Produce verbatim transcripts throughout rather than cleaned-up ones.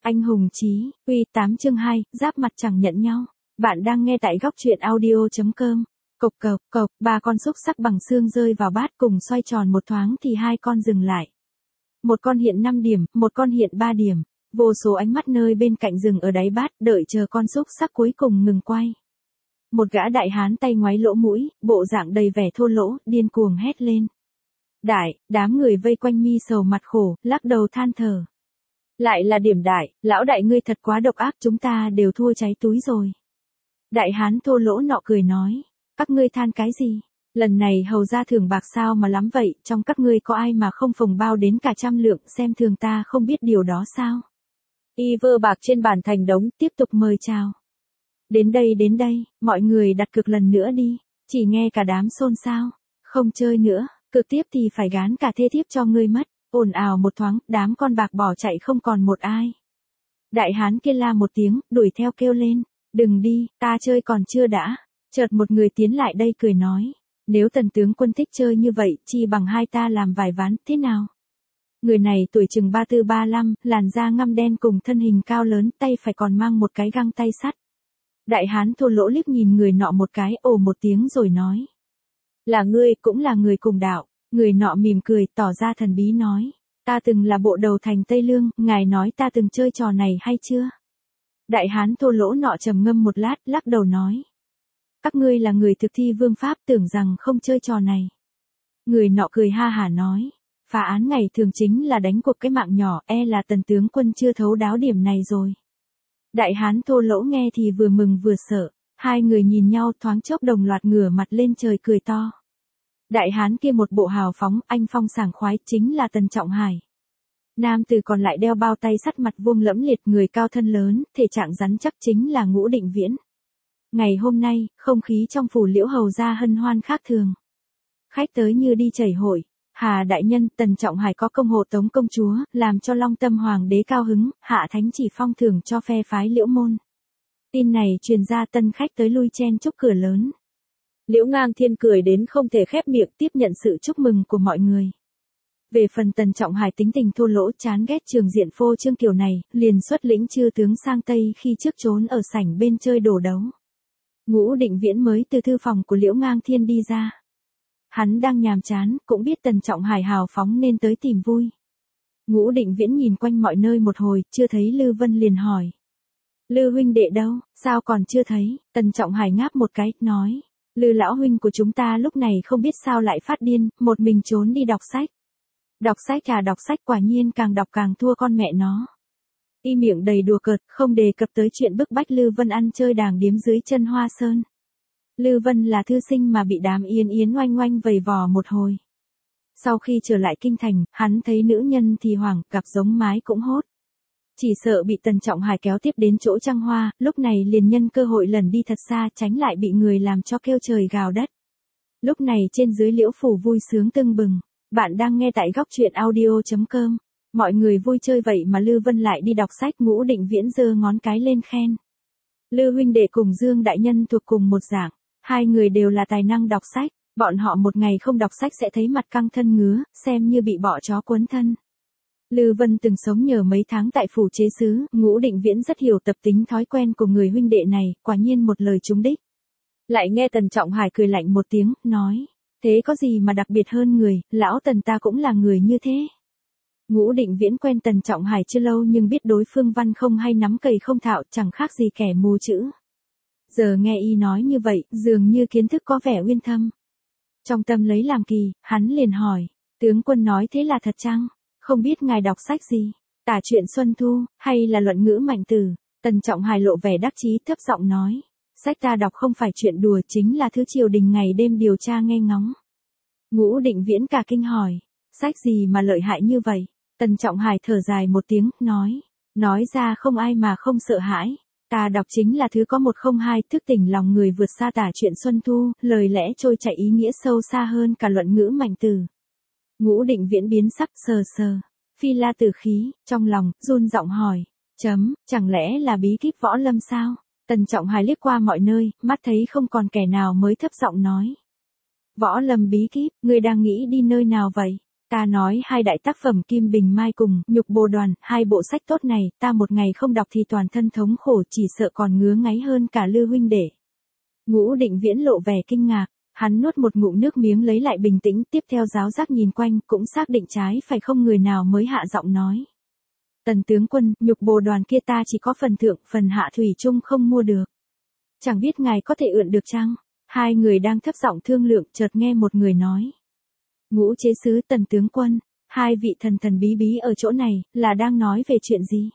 Anh hùng chí, uy tám chương hai, giáp mặt chẳng nhận nhau. Bạn đang nghe tại góc truyện audio chấm com. Cộc cộc cộc, ba con xúc sắc bằng xương rơi vào bát cùng xoay tròn một thoáng thì hai con dừng lại. Một con hiện năm điểm, một con hiện ba điểm. Vô số ánh mắt nơi bên cạnh dừng ở đáy bát đợi chờ con xúc sắc cuối cùng ngừng quay. Một gã đại hán tay ngoáy lỗ mũi, bộ dạng đầy vẻ thô lỗ, điên cuồng hét lên. Đại, đám người vây quanh mi sầu mặt khổ, lắc đầu than thở. Lại là điểm đại, lão đại ngươi thật quá độc ác, chúng ta đều thua cháy túi rồi. Đại hán thô lỗ nọ cười nói, các ngươi than cái gì? Lần này hầu ra thưởng bạc sao mà lắm vậy, trong các ngươi có ai mà không phồng bao đến cả trăm lượng, xem thường ta không biết điều đó sao? Y vơ bạc trên bàn thành đống, tiếp tục mời chào. Đến đây đến đây, mọi người đặt cược lần nữa đi, chỉ nghe cả đám xôn xao, không chơi nữa, cược tiếp thì phải gán cả thê thiếp cho ngươi mất. Ồn ào một thoáng, đám con bạc bỏ chạy không còn một ai. Đại hán kia la một tiếng, đuổi theo kêu lên, đừng đi, ta chơi còn chưa đã. Chợt một người tiến lại đây cười nói, nếu tần tướng quân thích chơi như vậy, chi bằng hai ta làm vài ván, thế nào? Người này tuổi chừng ba tư ba lăm, làn da ngăm đen cùng thân hình cao lớn, tay phải còn mang một cái găng tay sắt. Đại hán thô lỗ liếc nhìn người nọ một cái, ồ một tiếng rồi nói, là ngươi, cũng là người cùng đạo. Người nọ mỉm cười, tỏ ra thần bí nói, ta từng là bộ đầu thành Tây Lương, ngài nói ta từng chơi trò này hay chưa? Đại hán thô lỗ nọ trầm ngâm một lát, lắc đầu nói, các ngươi là người thực thi vương pháp, tưởng rằng không chơi trò này. Người nọ cười ha hả nói, phá án ngày thường chính là đánh cuộc cái mạng nhỏ, e là tần tướng quân chưa thấu đáo điểm này rồi. Đại hán thô lỗ nghe thì vừa mừng vừa sợ, hai người nhìn nhau thoáng chốc đồng loạt ngửa mặt lên trời cười to. Đại hán kia một bộ hào phóng, anh phong sảng khoái, chính là Tần Trọng Hải. Nam tử còn lại đeo bao tay sắt, mặt vuông lẫm liệt, người cao thân lớn, thể trạng rắn chắc, chính là Ngũ Định Viễn. Ngày hôm nay, không khí trong phủ Liễu hầu ra hân hoan khác thường. Khách tới như đi chảy hội. Hà đại nhân, Tần Trọng Hải có công hộ tống công chúa, làm cho Long Tâm hoàng đế cao hứng, hạ thánh chỉ phong thưởng cho phe phái Liễu môn. Tin này truyền ra, tân khách tới lui chen chúc cửa lớn. Liễu Ngang Thiên cười đến không thể khép miệng, tiếp nhận sự chúc mừng của mọi người. Về phần Tần Trọng Hải tính tình thô lỗ, chán ghét trường diện phô trương kiểu này, liền xuất lĩnh chư tướng sang Tây khi trước trốn ở sảnh bên chơi đồ đấu. Ngũ Định Viễn mới từ thư phòng của Liễu Ngang Thiên đi ra. Hắn đang nhàm chán, cũng biết Tần Trọng Hải hào phóng nên tới tìm vui. Ngũ Định Viễn nhìn quanh mọi nơi một hồi, chưa thấy Lư Vân liền hỏi. Lư huynh đệ đâu, sao còn chưa thấy? Tần Trọng Hải ngáp một cái, nói. Lư lão huynh của chúng ta lúc này không biết sao lại phát điên, một mình trốn đi đọc sách. Đọc sách à, đọc sách, quả nhiên càng đọc càng thua con mẹ nó. Y miệng đầy đùa cợt, không đề cập tới chuyện bức bách Lư Vân ăn chơi đàng điếm dưới chân Hoa Sơn. Lư Vân là thư sinh mà bị đám Yến Yến oanh oanh vầy vò một hồi. Sau khi trở lại kinh thành, hắn thấy nữ nhân thì hoảng, cặp giống mái cũng hốt. Chỉ sợ bị Tần Trọng Hải kéo tiếp đến chỗ Trăng Hoa, lúc này liền nhân cơ hội lần đi thật xa, tránh lại bị người làm cho kêu trời gào đất. Lúc này trên dưới Liễu phủ vui sướng tưng bừng. Bạn đang nghe tại góc truyện audio chấm com. Mọi người vui chơi vậy mà Lư Vân lại đi đọc sách. Ngũ Định Viễn giơ ngón cái lên khen. Lư huynh đệ cùng Dương đại nhân thuộc cùng một dạng, hai người đều là tài năng đọc sách, bọn họ một ngày không đọc sách sẽ thấy mặt căng thân ngứa, xem như bị bọ chó quấn thân. Lư Vân từng sống nhờ mấy tháng tại phủ chế sứ, Ngũ Định Viễn rất hiểu tập tính thói quen của người huynh đệ này, quả nhiên một lời trúng đích. Lại nghe Tần Trọng Hải cười lạnh một tiếng, nói, thế có gì mà đặc biệt hơn người, lão Tần ta cũng là người như thế. Ngũ Định Viễn quen Tần Trọng Hải chưa lâu nhưng biết đối phương văn không hay nắm cầy không thạo, chẳng khác gì kẻ mù chữ. Giờ nghe y nói như vậy, dường như kiến thức có vẻ uyên thâm. Trong tâm lấy làm kỳ, hắn liền hỏi, tướng quân nói thế là thật chăng? Không biết ngài đọc sách gì, tả truyện Xuân Thu, hay là luận ngữ Mạnh Tử? Tần Trọng Hải lộ vẻ đắc chí thấp giọng nói, sách ta đọc không phải chuyện đùa, chính là thứ triều đình ngày đêm điều tra nghe ngóng. Ngũ Định Viễn cả kinh hỏi, sách gì mà lợi hại như vậy? Tần Trọng Hải thở dài một tiếng, nói, nói ra không ai mà không sợ hãi. Ta đọc chính là thứ có một không hai, thức tỉnh lòng người vượt xa tả truyện Xuân Thu, lời lẽ trôi chảy ý nghĩa sâu xa hơn cả luận ngữ Mạnh Tử. Ngũ Định Viễn biến sắc, sờ sờ, phi la tử khí, trong lòng, run giọng hỏi, chấm, chẳng lẽ là bí kíp võ lâm sao? Tần Trọng Hải liếc qua mọi nơi, mắt thấy không còn kẻ nào mới thấp giọng nói. Võ lâm bí kíp, ngươi đang nghĩ đi nơi nào vậy? Ta nói hai đại tác phẩm Kim Bình Mai cùng Nhục Bồ Đoàn, hai bộ sách tốt này, ta một ngày không đọc thì toàn thân thống khổ, chỉ sợ còn ngứa ngáy hơn cả Lư huynh đệ. Ngũ Định Viễn lộ vẻ kinh ngạc, hắn nuốt một ngụm nước miếng lấy lại bình tĩnh, tiếp theo giáo giác nhìn quanh, cũng xác định trái phải không người nào mới hạ giọng nói. Tần tướng quân, Nhục Bồ Đoàn kia ta chỉ có phần thượng, phần hạ thủy chung không mua được. Chẳng biết ngài có thể ượn được chăng? Hai người đang thấp giọng thương lượng, chợt nghe một người nói. Ngũ chế sứ Tần tướng quân, hai vị thần thần bí bí ở chỗ này, là đang nói về chuyện gì?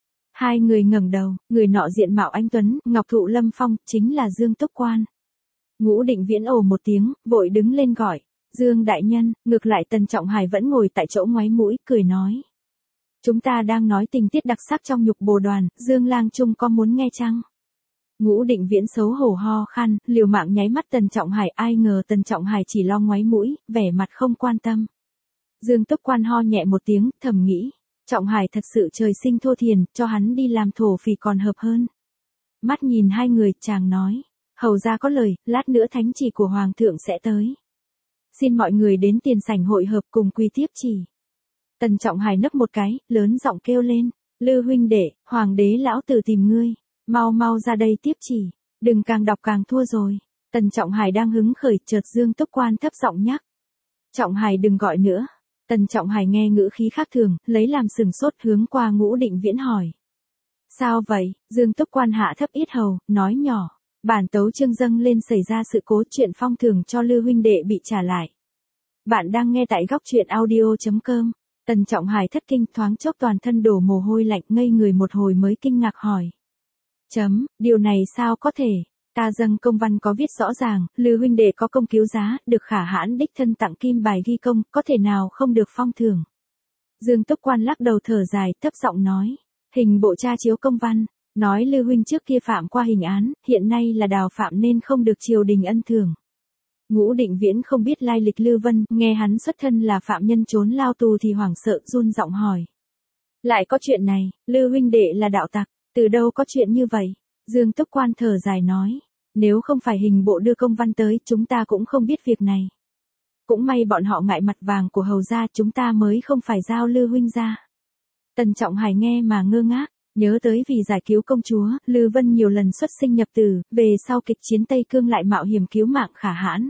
Hai người ngẩng đầu, người nọ diện mạo anh tuấn, ngọc thụ lâm phong, chính là Dương Túc Quan. Ngũ Định Viễn ồ một tiếng, vội đứng lên gọi. Dương đại nhân, ngược lại Tần Trọng Hải vẫn ngồi tại chỗ ngoáy mũi, cười nói. Chúng ta đang nói tình tiết đặc sắc trong Nhục Bồ Đoàn, Dương lang trung có muốn nghe chăng? Ngũ Định Viễn xấu hổ ho khan, liều mạng nháy mắt Tần Trọng Hải, ai ngờ Tần Trọng Hải chỉ lo ngoáy mũi, vẻ mặt không quan tâm. Dương Túc Quan ho nhẹ một tiếng, thầm nghĩ, Trọng Hải thật sự trời sinh thô thiền, cho hắn đi làm thổ phỉ còn hợp hơn. Mắt nhìn hai người, chàng nói, hầu ra có lời, lát nữa thánh chỉ của Hoàng thượng sẽ tới. Xin mọi người đến tiền sảnh hội hợp cùng quy tiếp chỉ. Tần Trọng Hải nấp một cái, lớn giọng kêu lên, Lư huynh đệ, Hoàng đế lão tử tìm ngươi. Mau mau ra đây tiếp chỉ, đừng càng đọc càng thua rồi. Tần Trọng Hải đang hứng khởi, chợt Dương Túc Quan thấp giọng nhắc. Trọng Hải đừng gọi nữa. Tần Trọng Hải nghe ngữ khí khác thường, lấy làm sừng sốt, hướng qua Ngũ Định Viễn hỏi. Sao vậy? Dương Túc Quan hạ thấp yết hầu, nói nhỏ. Bản tấu chương dâng lên xảy ra sự cố, chuyện phong thưởng cho Lư huynh đệ bị trả lại. Bạn đang nghe tại góc truyện audio chấm com. Tần Trọng Hải thất kinh, thoáng chốc toàn thân đổ mồ hôi lạnh, ngây người một hồi mới kinh ngạc hỏi. Chấm, điều này sao có thể? Ta dâng công văn có viết rõ ràng, Lư huynh đệ có công cứu giá, được khả hãn đích thân tặng kim bài ghi công, có thể nào không được phong thưởng? Dương Túc Quan lắc đầu thở dài, thấp giọng nói. Hình bộ tra chiếu công văn, nói Lư huynh trước kia phạm qua hình án, hiện nay là đào phạm nên không được triều đình ân thưởng. Ngũ Định Viễn không biết lai lịch Lư Vân, nghe hắn xuất thân là phạm nhân trốn lao tù thì hoảng sợ, run giọng hỏi. Lại có chuyện này, Lư huynh đệ là đạo tặc. Từ đâu có chuyện như vậy? Dương Túc Quan thở dài nói. Nếu không phải hình bộ đưa công văn tới, chúng ta cũng không biết việc này. Cũng may bọn họ ngại mặt vàng của hầu gia, chúng ta mới không phải giao Lư huynh ra. Tần Trọng Hải nghe mà ngơ ngác, nhớ tới vì giải cứu công chúa, Lư Vân nhiều lần xuất sinh nhập tử, về sau kịch chiến Tây Cương lại mạo hiểm cứu mạng khả hãn.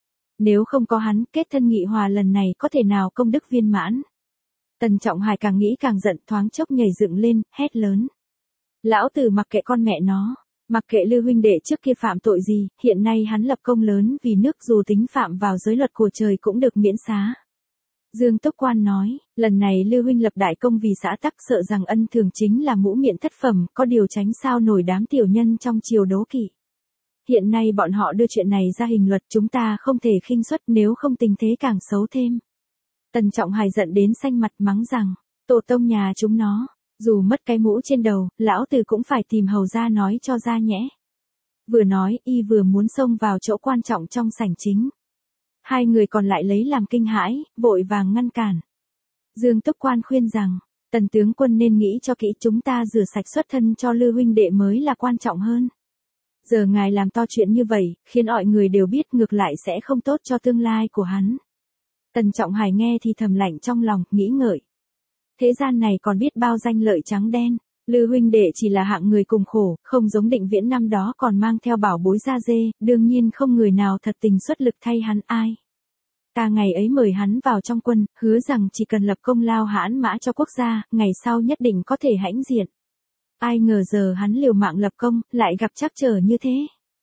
Nếu không có hắn, kết thân nghị hòa lần này có thể nào công đức viên mãn. Tần Trọng Hải càng nghĩ càng giận, thoáng chốc nhảy dựng lên, hét lớn. Lão tử mặc kệ con mẹ nó, mặc kệ Lư huynh đệ trước kia phạm tội gì, hiện nay hắn lập công lớn vì nước, dù tính phạm vào giới luật của trời cũng được miễn xá. Dương Túc Quan nói, lần này Lư huynh lập đại công vì xã tắc, sợ rằng ân thường chính là mũ miệng thất phẩm, có điều tránh sao nổi đám tiểu nhân trong triều đố kỵ. Hiện nay bọn họ đưa chuyện này ra hình luật, chúng ta không thể khinh suất, nếu không tình thế càng xấu thêm. Tần Trọng Hải giận đến xanh mặt, mắng rằng, tổ tông nhà chúng nó. Dù mất cái mũ trên đầu, lão tử cũng phải tìm hầu ra nói cho ra nhẽ. Vừa nói, y vừa muốn xông vào chỗ quan trọng trong sảnh chính. Hai người còn lại lấy làm kinh hãi, vội vàng ngăn cản. Dương Túc Quan khuyên rằng, Tần tướng quân nên nghĩ cho kỹ, chúng ta rửa sạch xuất thân cho Lư huynh đệ mới là quan trọng hơn. Giờ ngài làm to chuyện như vậy, khiến mọi người đều biết, ngược lại sẽ không tốt cho tương lai của hắn. Tần Trọng Hải nghe thì thầm lạnh trong lòng, nghĩ ngợi. Thế gian này còn biết bao danh lợi trắng đen, Lư huynh đệ chỉ là hạng người cùng khổ, không giống Định Viễn năm đó còn mang theo bảo bối da dê, đương nhiên không người nào thật tình xuất lực thay hắn ai. Ta ngày ấy mời hắn vào trong quân, hứa rằng chỉ cần lập công lao hãn mã cho quốc gia, ngày sau nhất định có thể hãnh diện. Ai ngờ giờ hắn liều mạng lập công, lại gặp trắc trở như thế.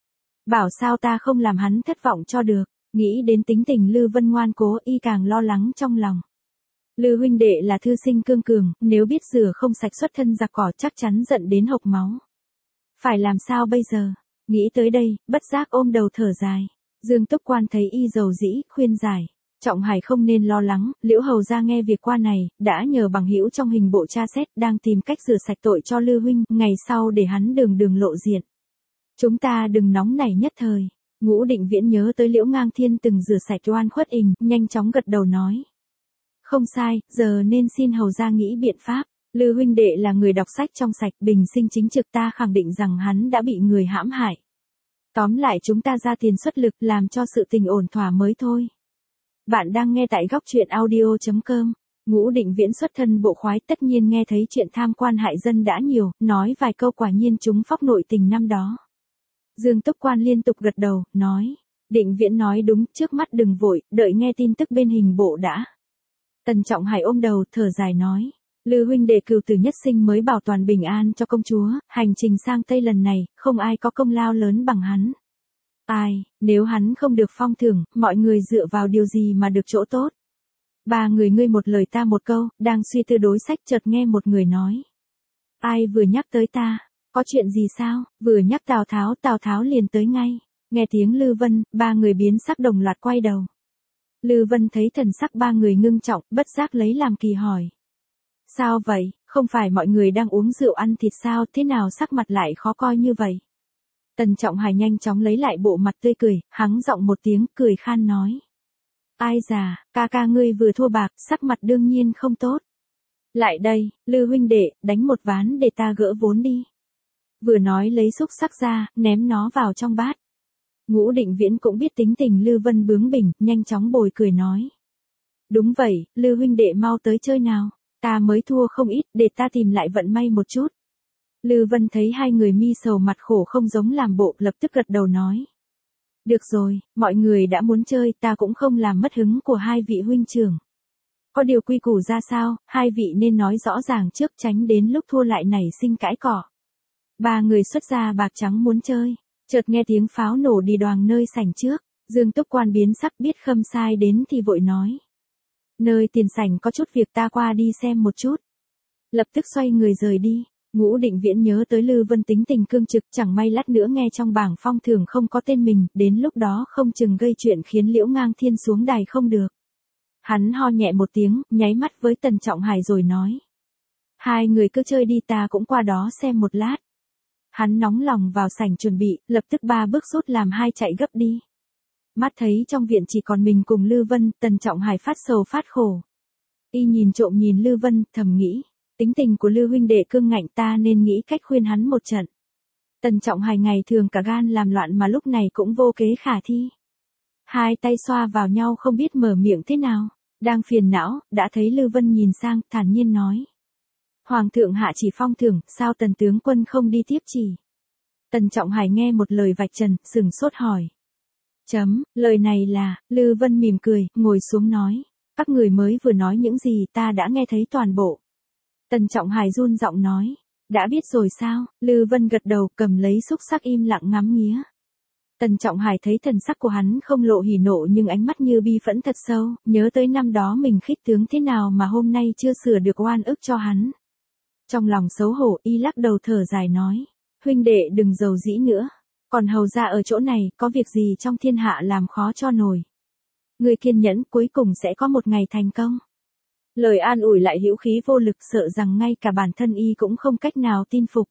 Bảo sao ta không làm hắn thất vọng cho được, nghĩ đến tính tình Lư Vân ngoan cố, y càng lo lắng trong lòng. Lư huynh đệ là thư sinh cương cường, nếu biết rửa không sạch xuất thân giặc cỏ chắc chắn giận đến hộc máu. Phải làm sao bây giờ? Nghĩ tới đây, bất giác ôm đầu thở dài. Dương Túc Quan thấy y dầu dĩ, khuyên giải. Trọng Hải không nên lo lắng, Liễu hầu ra nghe việc qua này, đã nhờ bằng hữu trong hình bộ tra xét, đang tìm cách rửa sạch tội cho Lư huynh, ngày sau để hắn đường đường lộ diện. Chúng ta đừng nóng nảy nhất thời. Ngũ Định Viễn nhớ tới Liễu Ngang Thiên từng rửa sạch oan khuất ình, nhanh chóng gật đầu nói. Không sai, giờ nên xin hầu ra nghĩ biện pháp. Lư huynh đệ là người đọc sách trong sạch, bình sinh chính trực, ta khẳng định rằng hắn đã bị người hãm hại. Tóm lại chúng ta ra tiền xuất lực làm cho sự tình ổn thỏa mới thôi. Bạn đang nghe tại góc truyện audio chấm com. Ngũ Định Viễn xuất thân bộ khoái tất nhiên nghe thấy chuyện tham quan hại dân đã nhiều, nói vài câu quả nhiên chúng phóc nội tình năm đó. Dương Túc Quan liên tục gật đầu, nói. Định Viễn nói đúng, trước mắt đừng vội, đợi nghe tin tức bên hình bộ đã. Tần Trọng Hải ôm đầu, thở dài nói. Lư huynh đệ cừu tử nhất sinh mới bảo toàn bình an cho công chúa, hành trình sang Tây lần này, không ai có công lao lớn bằng hắn. Ai, nếu hắn không được phong thưởng, mọi người dựa vào điều gì mà được chỗ tốt? Ba người ngươi một lời ta một câu, đang suy tư đối sách chợt nghe một người nói. Ai vừa nhắc tới ta? Có chuyện gì sao? Vừa nhắc Tào Tháo, Tào Tháo liền tới ngay. Nghe tiếng Lư Vân, ba người biến sắc đồng loạt quay đầu. Lư Vân thấy thần sắc ba người ngưng trọng, bất giác lấy làm kỳ hỏi. Sao vậy, không phải mọi người đang uống rượu ăn thịt sao, thế nào sắc mặt lại khó coi như vậy? Tần Trọng Hải nhanh chóng lấy lại bộ mặt tươi cười, hắng giọng một tiếng, cười khan nói. Ai già, ca ca ngươi vừa thua bạc, sắc mặt đương nhiên không tốt. Lại đây, Lư huynh đệ, đánh một ván để ta gỡ vốn đi. Vừa nói lấy xúc sắc ra, ném nó vào trong bát. Ngũ Định Viễn cũng biết tính tình Lư Vân bướng bỉnh, nhanh chóng bồi cười nói. Đúng vậy, Lư huynh đệ mau tới chơi nào, ta mới thua không ít, để ta tìm lại vận may một chút. Lư Vân thấy hai người mi sầu mặt khổ không giống làm bộ, lập tức gật đầu nói. Được rồi, mọi người đã muốn chơi, ta cũng không làm mất hứng của hai vị huynh trưởng. Có điều quy củ ra sao, hai vị nên nói rõ ràng trước, tránh đến lúc thua lại nảy sinh cãi cỏ. Ba người xuất ra bạc trắng muốn chơi, chợt nghe tiếng pháo nổ đi đoàng nơi sảnh trước, Dương Túc Quan biến sắc biết Khâm Sai đến thì vội nói. Nơi tiền sảnh có chút việc ta qua đi xem một chút. Lập tức xoay người rời đi. Ngũ Định Viễn nhớ tới Lư Vân tính tình cương trực, chẳng may lát nữa nghe trong bảng phong thưởng không có tên mình, đến lúc đó không chừng gây chuyện khiến Liễu Ngang Thiên xuống đài không được. Hắn ho nhẹ một tiếng, nháy mắt với Tần Trọng Hải rồi nói. Hai người cứ chơi đi, ta cũng qua đó xem một lát. Hắn nóng lòng vào sảnh chuẩn bị, lập tức ba bước rút làm hai chạy gấp đi. Mắt thấy trong viện chỉ còn mình cùng Lư Vân, Tần Trọng Hải phát sầu phát khổ. Y nhìn trộm nhìn Lư Vân, thầm nghĩ. Tính tình của Lư huynh đệ cương ngạnh, ta nên nghĩ cách khuyên hắn một trận. Tần Trọng Hải ngày thường cả gan làm loạn mà lúc này cũng vô kế khả thi. Hai tay xoa vào nhau không biết mở miệng thế nào. Đang phiền não, đã thấy Lư Vân nhìn sang, thản nhiên nói. Hoàng thượng hạ chỉ phong thưởng, sao Tần tướng quân không đi tiếp chỉ? Tần Trọng Hải nghe một lời vạch trần, sừng sốt hỏi. Chấm, lời này là, Lư Vân mỉm cười, ngồi xuống nói. Các người mới vừa nói những gì ta đã nghe thấy toàn bộ. Tần Trọng Hải run giọng nói. Đã biết rồi sao? Lư Vân gật đầu, cầm lấy xúc sắc im lặng ngắm nghía. Tần Trọng Hải thấy thần sắc của hắn không lộ hỉ nộ nhưng ánh mắt như bi phẫn thật sâu, nhớ tới năm đó mình khích tướng thế nào mà hôm nay chưa sửa được oan ức cho hắn. Trong lòng xấu hổ, y lắc đầu thở dài nói. Huynh đệ đừng giàu dĩ nữa. Còn hầu ra ở chỗ này, có việc gì trong thiên hạ làm khó cho nổi. Người kiên nhẫn cuối cùng sẽ có một ngày thành công. Lời an ủi lại hữu khí vô lực, sợ rằng ngay cả bản thân y cũng không cách nào tin phục.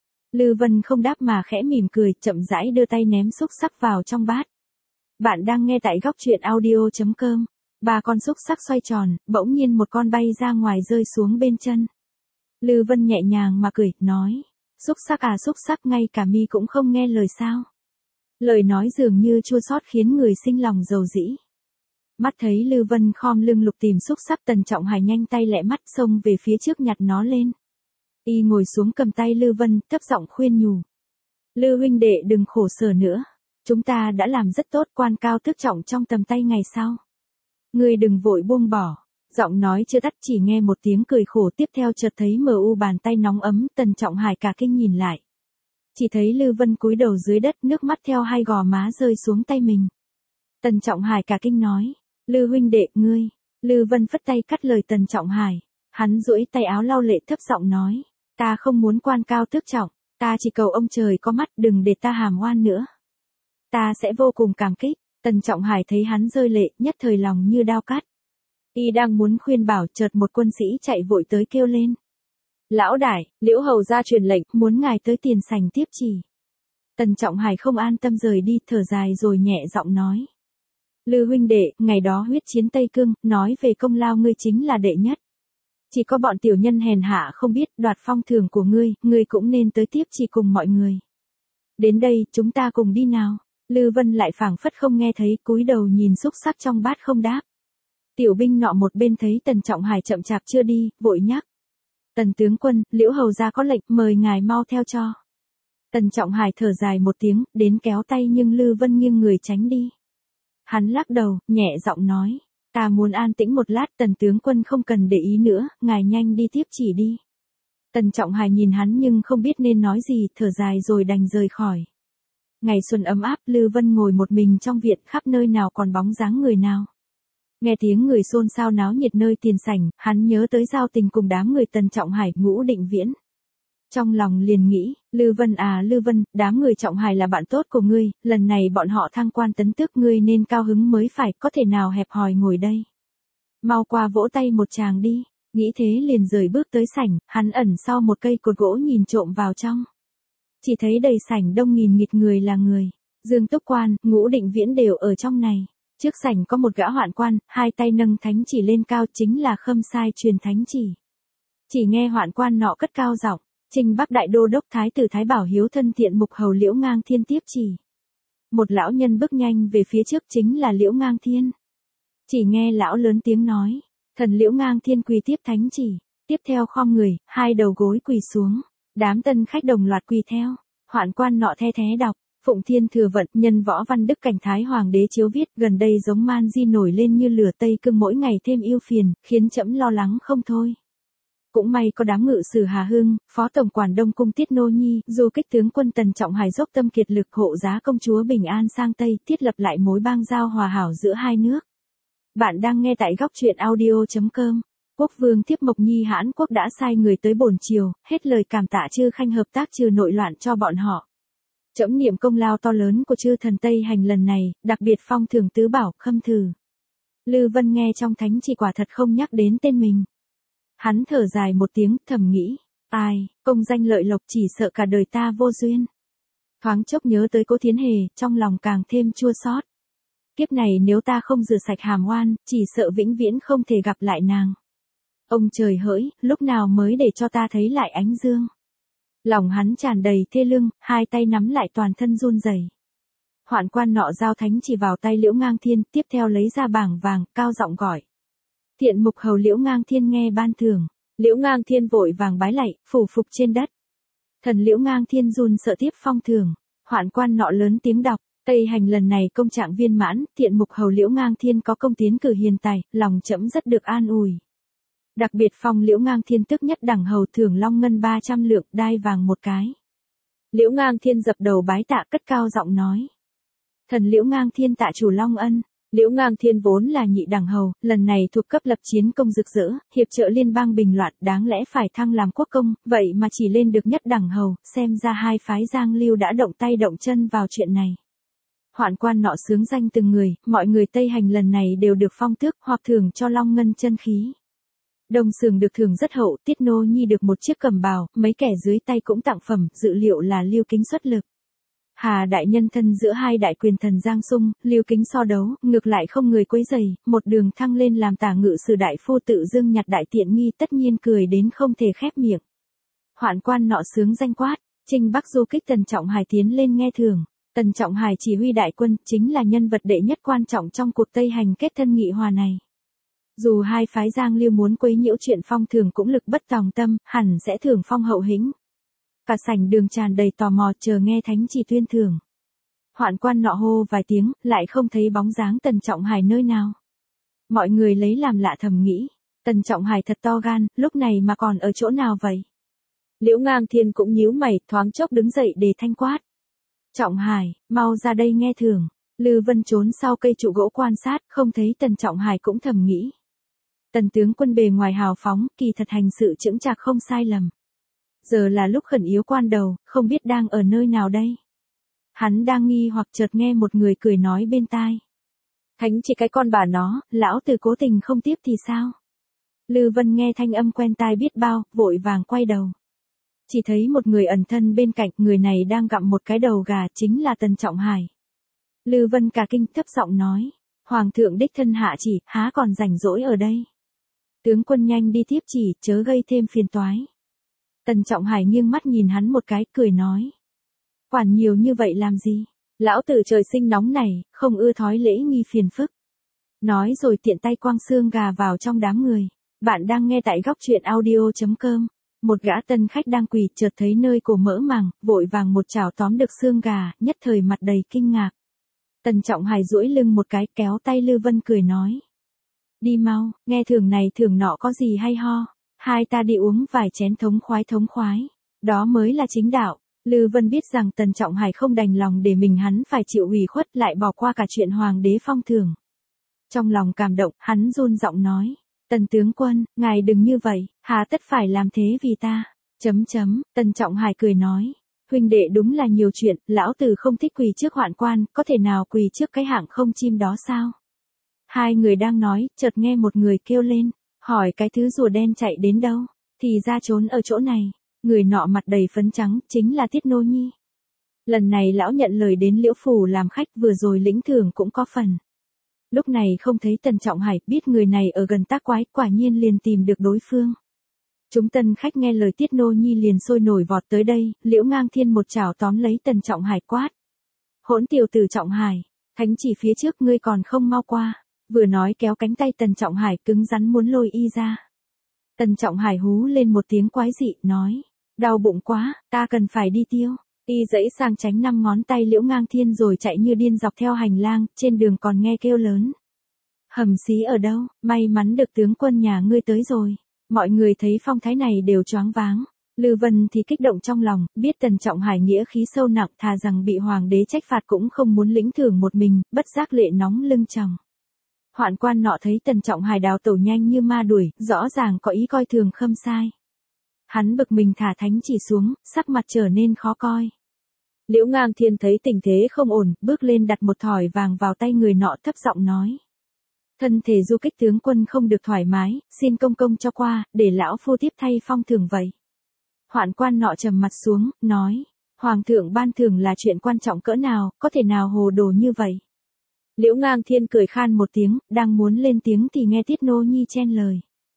Lư Vân không đáp mà khẽ mỉm cười, chậm rãi đưa tay ném xúc sắc vào trong bát. Bạn đang nghe tại góc truyện audio chấm com. Ba con xúc sắc xoay tròn, bỗng nhiên một con bay ra ngoài rơi xuống bên chân. Lư Vân nhẹ nhàng mà cười, nói. Xúc sắc à xúc sắc, ngay cả mi cũng không nghe lời sao. Lời nói dường như chua xót khiến người sinh lòng dầu dĩ. Mắt thấy Lư Vân khom lưng lục tìm xúc sắc, Tần Trọng Hải nhanh tay lẹ mắt xông về phía trước nhặt nó lên. Y ngồi xuống cầm tay Lư Vân, thấp giọng khuyên nhủ. Lư huynh đệ đừng khổ sở nữa. Chúng ta đã làm rất tốt, quan cao tước trọng trong tầm tay ngày sau. Ngươi đừng vội buông bỏ. Giọng nói chưa tắt chỉ nghe một tiếng cười khổ, tiếp theo chợt thấy mờ u bàn tay nóng ấm, Tần Trọng Hải cả kinh nhìn lại. Chỉ thấy Lư Vân cúi đầu dưới đất, nước mắt theo hai gò má rơi xuống tay mình. Tần Trọng Hải cả kinh nói. Lư huynh đệ, ngươi. Lư Vân phất tay cắt lời Tần Trọng Hải. Hắn duỗi tay áo lau lệ thấp giọng nói. Ta không muốn quan cao tước trọng, ta chỉ cầu ông trời có mắt, đừng để ta hàm oan nữa. Ta sẽ vô cùng cảm kích. Tần Trọng Hải thấy hắn rơi lệ, nhất thời lòng như đao cắt. Y đang muốn khuyên bảo, chợt một quân sĩ chạy vội tới kêu lên. Lão đại, Liễu hầu ra truyền lệnh, muốn ngài tới tiền sảnh tiếp chỉ. Tần Trọng Hải không an tâm rời đi, thở dài rồi nhẹ giọng nói. Lư huynh đệ, ngày đó huyết chiến Tây Cương, nói về công lao ngươi chính là đệ nhất. Chỉ có bọn tiểu nhân hèn hạ không biết, đoạt phong thưởng của ngươi, ngươi cũng nên tới tiếp chỉ cùng mọi người. Đến đây, chúng ta cùng đi nào. Lư Vân lại phảng phất không nghe thấy, cúi đầu nhìn xúc sắc trong bát không đáp. Tiểu binh nọ một bên thấy Tần Trọng Hải chậm chạp chưa đi, vội nhắc. Tần tướng quân, Liễu hầu gia có lệnh, mời ngài mau theo cho. Tần Trọng Hải thở dài một tiếng, đến kéo tay nhưng Lư Vân nghiêng người tránh đi. Hắn lắc đầu, nhẹ giọng nói. Ta muốn an tĩnh một lát, Tần tướng quân không cần để ý nữa, ngài nhanh đi tiếp chỉ đi. Tần Trọng Hải nhìn hắn nhưng không biết nên nói gì, thở dài rồi đành rời khỏi. Ngày xuân ấm áp, Lư Vân ngồi một mình trong viện, khắp nơi nào còn bóng dáng người nào. Nghe tiếng người xôn xao náo nhiệt nơi tiền sảnh, hắn nhớ tới giao tình cùng đám người Tần Trọng Hải, Ngũ Định Viễn. Trong lòng liền nghĩ, Lư Vân à Lư Vân, đám người Trọng Hải là bạn tốt của ngươi, lần này bọn họ thăng quan tấn tước ngươi nên cao hứng mới phải, có thể nào hẹp hòi ngồi đây. Mau qua vỗ tay một tràng đi, nghĩ thế liền rời bước tới sảnh, hắn ẩn sau một cây cột gỗ nhìn trộm vào trong. Chỉ thấy đầy sảnh đông nghìn nghịt người là người, Dương Túc Quan, Ngũ Định Viễn đều ở trong này. Trước sảnh có một gã hoạn quan, hai tay nâng thánh chỉ lên cao, chính là Khâm Sai truyền thánh chỉ. Chỉ nghe hoạn quan nọ cất cao giọng, Trình Bắc Đại Đô Đốc Thái tử Thái Bảo hiếu thân thiện mục hầu Liễu Ngang Thiên tiếp chỉ. Một lão nhân bước nhanh về phía trước, chính là Liễu Ngang Thiên. Chỉ nghe lão lớn tiếng nói, thần Liễu Ngang Thiên quỳ tiếp thánh chỉ, tiếp theo khom người, hai đầu gối quỳ xuống, đám tân khách đồng loạt quỳ theo. Hoạn quan nọ the thé đọc, Phụng Thiên Thừa Vận, nhân Võ Văn Đức Cảnh Thái Hoàng đế chiếu viết, gần đây giống man di nổi lên như lửa Tây Cương, mỗi ngày thêm yêu phiền, khiến trẫm lo lắng không thôi. Cũng may có đám ngự sử Hà Hưng, Phó Tổng quản Đông Cung Tiết Nô Nhi, du kích tướng quân Tần Trọng Hải dốc tâm kiệt lực hộ giá công chúa bình an sang Tây, thiết lập lại mối bang giao hòa hảo giữa hai nước. Bạn đang nghe tại góc truyện audio chấm com. Quốc vương Thiếp Mộc Nhi Hãn Quốc đã sai người tới bổn triều, hết lời cảm tạ chư khanh hợp tác trừ nội loạn cho bọn họ. Trẫm niệm công lao to lớn của chư thần Tây hành lần này, đặc biệt phong thưởng tứ bảo, Khâm Thử. Lư Vân nghe trong thánh chỉ quả thật không nhắc đến tên mình. Hắn thở dài một tiếng, thầm nghĩ, ai, công danh lợi lộc chỉ sợ cả đời ta vô duyên. Thoáng chốc nhớ tới Cố Thiến Hề, trong lòng càng thêm chua xót. Kiếp này nếu ta không rửa sạch hàm oan, chỉ sợ vĩnh viễn không thể gặp lại nàng. Ông trời hỡi, lúc nào mới để cho ta thấy lại ánh dương. Lòng hắn tràn đầy thê lương, hai tay nắm lại toàn thân run rẩy. Hoạn quan nọ giao thánh chỉ vào tay Liễu Ngang Thiên, tiếp theo lấy ra bảng vàng, cao giọng gọi. Thiện mục hầu Liễu Ngang Thiên nghe ban thưởng, Liễu Ngang Thiên vội vàng bái lạy, phủ phục trên đất. Thần Liễu Ngang Thiên run sợ tiếp phong thưởng, hoạn quan nọ lớn tiếng đọc, Tây hành lần này công trạng viên mãn, thiện mục hầu Liễu Ngang Thiên có công tiến cử hiền tài, lòng trẫm rất được an ủi. Đặc biệt phong Liễu Ngang Thiên tức nhất đẳng hầu thưởng long ngân ba trăm lượng, đai vàng một cái. Liễu Ngang Thiên dập đầu bái tạ, cất cao giọng nói. Thần Liễu Ngang Thiên tạ chủ long ân. Liễu Ngang Thiên vốn là nhị đẳng hầu, lần này thuộc cấp lập chiến công rực rỡ, hiệp trợ liên bang bình loạn, đáng lẽ phải thăng làm quốc công, vậy mà chỉ lên được nhất đẳng hầu, xem ra hai phái Giang Lưu đã động tay động chân vào chuyện này. Hoạn quan nọ sướng danh từng người, mọi người Tây hành lần này đều được phong tước hoặc thưởng cho long ngân chân khí. Đông Sường được thưởng rất hậu, Tiết Nô Nhi được một chiếc cẩm bào, mấy kẻ dưới tay cũng tặng phẩm, dự liệu là Lưu Kính xuất lực. Hà đại nhân thân giữa hai đại quyền thần Giang Sung, Lưu Kính so đấu, ngược lại không người quấy rầy, một đường thăng lên làm tả ngự sử đại phu, tự dưng nhặt đại tiện nghi, tất nhiên cười đến không thể khép miệng. Hoạn quan nọ sướng danh quát, Trinh Bắc du kích Tần Trọng Hải tiến lên nghe thưởng. Tần Trọng Hải chỉ huy đại quân, chính là nhân vật đệ nhất quan trọng trong cuộc Tây hành kết thân nghị hòa này. Dù hai phái Giang Lưu muốn quấy nhiễu chuyện phong thưởng cũng lực bất tòng tâm, hẳn sẽ thưởng phong hậu hĩnh. Cả sảnh đường tràn đầy tò mò chờ nghe thánh chỉ tuyên thưởng. Hoạn quan nọ hô vài tiếng, lại không thấy bóng dáng Tần Trọng Hải nơi nào. Mọi người lấy làm lạ thầm nghĩ, Tần Trọng Hải thật to gan, lúc này mà còn ở chỗ nào vậy? Liễu Ngang Thiên cũng nhíu mày, thoáng chốc đứng dậy để thanh quát. Trọng Hải, mau ra đây nghe thưởng. Lư Vân trốn sau cây trụ gỗ quan sát, không thấy Tần Trọng Hải cũng thầm nghĩ. Tần tướng quân bề ngoài hào phóng, kỳ thật hành sự chững chạc không sai lầm. Giờ là lúc khẩn yếu quan đầu, không biết đang ở nơi nào đây. Hắn đang nghi hoặc chợt nghe một người cười nói bên tai. Thánh chỉ cái con bà nó, lão tử cố tình không tiếp thì sao? Lư Vân nghe thanh âm quen tai biết bao, vội vàng quay đầu. Chỉ thấy một người ẩn thân bên cạnh, người này đang gặm một cái đầu gà, chính là Tần Trọng Hải. Lư Vân cả kinh thấp giọng nói, Hoàng thượng đích thân hạ chỉ, há còn rảnh rỗi ở đây. Tướng quân nhanh đi tiếp chỉ, chớ gây thêm phiền toái. Tần Trọng Hải nghiêng mắt nhìn hắn một cái, cười nói. Quản nhiều như vậy làm gì? Lão tử trời sinh nóng này, không ưa thói lễ nghi phiền phức. Nói rồi tiện tay quăng xương gà vào trong đám người. Bạn đang nghe tại góc truyện audio.com. Một gã tân khách đang quỳ chợt thấy nơi cổ mỡ màng, vội vàng một chảo tóm được xương gà, nhất thời mặt đầy kinh ngạc. Tần Trọng Hải duỗi lưng một cái kéo tay Lư Vân cười nói. Đi mau, nghe thưởng này thưởng nọ có gì hay ho. Hai ta đi uống vài chén thống khoái thống khoái. Đó mới là chính đạo. Lư Vân biết rằng Tần Trọng Hải không đành lòng để mình hắn phải chịu ủy khuất lại bỏ qua cả chuyện hoàng đế phong thưởng. Trong lòng cảm động, hắn run giọng nói. Tần tướng quân, ngài đừng như vậy, hà tất phải làm thế vì ta. Chấm chấm, Tần Trọng Hải cười nói. Huynh đệ đúng là nhiều chuyện, lão tử không thích quỳ trước hoạn quan, có thể nào quỳ trước cái hạng không chim đó sao? Hai người đang nói, chợt nghe một người kêu lên, hỏi cái thứ rùa đen chạy đến đâu, thì ra trốn ở chỗ này. Người nọ mặt đầy phấn trắng, chính là Tiết Nô Nhi. Lần này lão nhận lời đến Liễu Phủ làm khách, vừa rồi lĩnh thưởng cũng có phần. Lúc này không thấy Tần Trọng Hải, biết người này ở gần tác quái, quả nhiên liền tìm được đối phương. Chúng tân khách nghe lời Tiết Nô Nhi liền sôi nổi vọt tới đây, Liễu Ngang Thiên một chảo tóm lấy Tần Trọng Hải quát. Hỗn tiểu tử Trọng Hải, thánh chỉ phía trước ngươi còn không mau qua. Vừa nói kéo cánh tay Tần Trọng Hải cứng rắn muốn lôi y ra. Tần Trọng Hải hú lên một tiếng quái dị, nói. Đau bụng quá, ta cần phải đi tiêu. Y dãy sang tránh năm ngón tay Liễu Ngang Thiên rồi chạy như điên dọc theo hành lang, trên đường còn nghe kêu lớn. Hầm xí ở đâu, may mắn được tướng quân nhà ngươi tới rồi. Mọi người thấy phong thái này đều choáng váng. Lư Vân thì kích động trong lòng, biết Tần Trọng Hải nghĩa khí sâu nặng, thà rằng bị hoàng đế trách phạt cũng không muốn lĩnh thưởng một mình, bất giác lệ nóng lưng chồng. Hoạn quan nọ thấy Tần Trọng Hải đào tẩu nhanh như ma đuổi, rõ ràng có ý coi thường Khâm Sai. Hắn bực mình thả thánh chỉ xuống, sắc mặt trở nên khó coi. Liễu Ngang Thiên thấy tình thế không ổn, bước lên đặt một thỏi vàng vào tay người nọ thấp giọng nói. Thân thể du kích tướng quân không được thoải mái, xin công công cho qua, để lão phu tiếp thay phong thưởng vậy. Hoạn quan nọ trầm mặt xuống, nói. Hoàng thượng ban thưởng là chuyện quan trọng cỡ nào, có thể nào hồ đồ như vậy. Liễu Ngang Thiên cười khan một tiếng, đang muốn lên tiếng thì nghe Tiết Nô Nhi chen lời.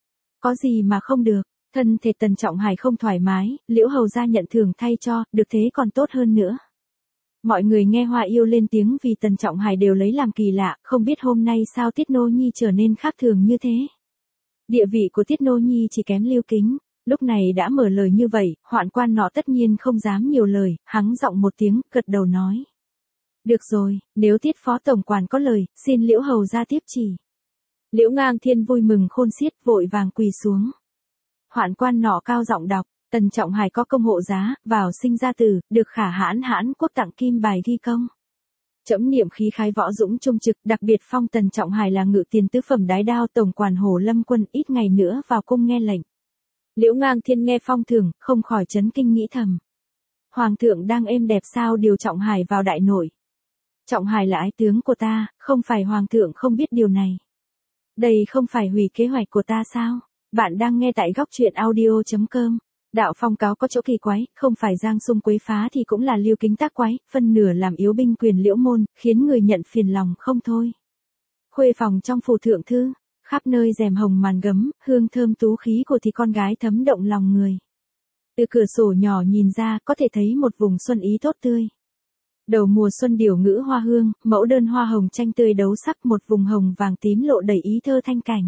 Có gì mà không được. Thân thể Tần Trọng Hải không thoải mái, Liễu hầu gia nhận thưởng thay cho, được thế còn tốt hơn nữa. Mọi người nghe Hoa Yêu lên tiếng vì Tần Trọng Hải đều lấy làm kỳ lạ, không biết hôm nay sao Tiết Nô Nhi trở nên khác thường như thế. Địa vị của Tiết Nô Nhi chỉ kém Lưu Kính, lúc này đã mở lời như vậy, hoạn quan nọ tất nhiên không dám nhiều lời, hắng giọng một tiếng, gật đầu nói. Được rồi, nếu Tiết phó tổng quản có lời, xin Liễu hầu gia tiếp chỉ. Liễu Ngang Thiên vui mừng khôn xiết, vội vàng quỳ xuống. Hoạn quan nọ cao giọng đọc, Tần Trọng Hải có công hộ giá, vào sinh ra tử, được khả hãn hãn quốc tặng kim bài ghi công. Trẫm niệm khí khái võ dũng trung trực, đặc biệt phong Tần Trọng Hải là ngự tiền tứ phẩm đái đao tổng quản Hồ Lâm quân, ít ngày nữa vào cung nghe lệnh. Liễu Ngang Thiên nghe phong thưởng, không khỏi chấn kinh nghĩ thầm. Hoàng thượng đang êm đẹp sao điều Trọng Hải vào đại nội. Trọng Hải là ái tướng của ta, không phải hoàng thượng không biết điều này. Đây không phải hủy kế hoạch của ta sao? Bạn đang nghe tại góc truyện audio.com. Đạo phong cáo có chỗ kỳ quái, không phải Giang Sung quấy phá thì cũng là Lưu Kính tác quái, phân nửa làm yếu binh quyền Liễu môn, khiến người nhận phiền lòng không thôi. Khuê phòng trong phủ thượng thư, khắp nơi rèm hồng màn gấm, hương thơm tú khí của thì con gái thấm động lòng người. Từ cửa sổ nhỏ nhìn ra có thể thấy một vùng xuân ý tốt tươi. Đầu mùa xuân điều ngữ hoa hương, mẫu đơn hoa hồng tranh tươi đấu sắc, một vùng hồng vàng tím lộ đầy ý thơ thanh cảnh.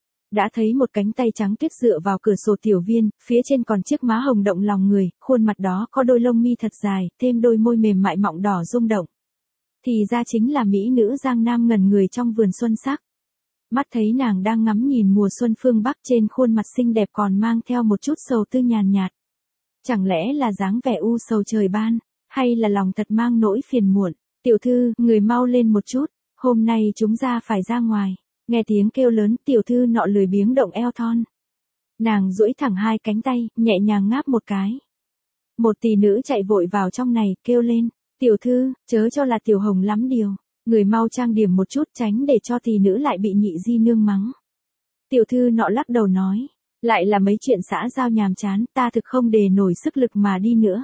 Đã thấy một cánh tay trắng tuyết dựa vào cửa sổ tiểu viên, phía trên còn chiếc má hồng động lòng người, khuôn mặt đó có đôi lông mi thật dài, thêm đôi môi mềm mại mọng đỏ rung động. Thì ra chính là mỹ nữ Giang Nam ngẩn người trong vườn xuân sắc. Mắt thấy nàng đang ngắm nhìn mùa xuân phương Bắc, trên khuôn mặt xinh đẹp còn mang theo một chút sầu tư nhàn nhạt. Chẳng lẽ là dáng vẻ u sầu trời ban, hay là lòng thật mang nỗi phiền muộn. Tiểu thư, người mau lên một chút, hôm nay chúng ta phải ra ngoài. Nghe tiếng kêu lớn, tiểu thư nọ lười biếng động eo thon. Nàng duỗi thẳng hai cánh tay, nhẹ nhàng ngáp một cái. Một tỷ nữ chạy vội vào trong này, kêu lên, tiểu thư, chớ cho là tiểu hồng lắm điều. Người mau trang điểm một chút tránh để cho tỷ nữ lại bị nhị di nương mắng. Tiểu thư nọ lắc đầu nói, lại là mấy chuyện xã giao nhàm chán, ta thực không đề nổi sức lực mà đi nữa.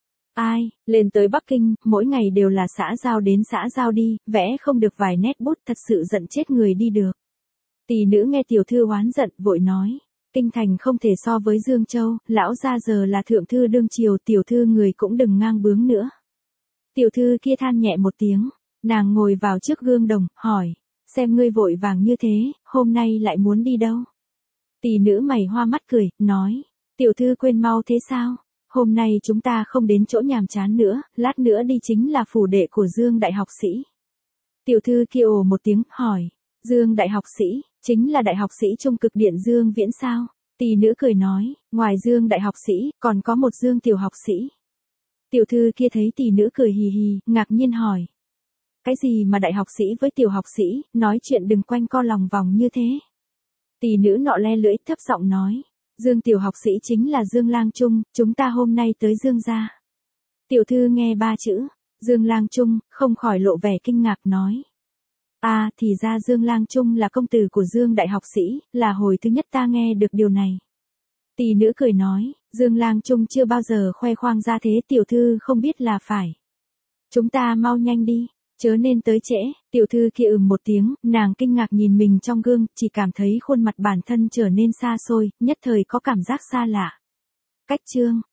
Ai, lên tới Bắc Kinh, mỗi ngày đều là xã giao đến xã giao đi, vẽ không được vài nét bút, thật sự giận chết người đi được. Tỷ nữ nghe tiểu thư oán giận, vội nói, kinh thành không thể so với Dương Châu, lão gia giờ là thượng thư đương triều, tiểu thư người cũng đừng ngang bướng nữa. Tiểu thư kia than nhẹ một tiếng, nàng ngồi vào trước gương đồng, hỏi, Xem ngươi vội vàng như thế, hôm nay lại muốn đi đâu? Tỷ nữ mày hoa mắt cười, nói, tiểu thư quên mau thế sao? Hôm nay chúng ta không đến chỗ nhàm chán nữa, lát nữa đi chính là phủ đệ của Dương đại học sĩ. Tiểu thư kia ồ một tiếng, hỏi, Dương đại học sĩ, chính là đại học sĩ trung cực điện Dương Viễn sao? Tỷ nữ cười nói, ngoài Dương đại học sĩ, còn có một Dương tiểu học sĩ. Tiểu thư kia thấy tỷ nữ cười hì hì, ngạc nhiên hỏi. Cái gì mà đại học sĩ với tiểu học sĩ, nói chuyện đừng quanh co lòng vòng như thế. Tỷ nữ nọ le lưỡi thấp giọng nói, Dương tiểu học sĩ chính là Dương Lang Trung, chúng ta hôm nay tới Dương gia. Tiểu thư nghe ba chữ, Dương Lang Trung, không khỏi lộ vẻ kinh ngạc nói. À, thì ra Dương Lang Trung là công tử của Dương đại học sĩ, là hồi thứ nhất ta nghe được điều này. Tỷ nữ cười nói, Dương Lang Trung chưa bao giờ khoe khoang ra thế, tiểu thư không biết là phải. Chúng ta mau nhanh đi, chớ nên tới trễ. Tiểu thư kia ừm một tiếng, nàng kinh ngạc nhìn mình trong gương, chỉ cảm thấy khuôn mặt bản thân trở nên xa xôi, nhất thời có cảm giác xa lạ. Cách chương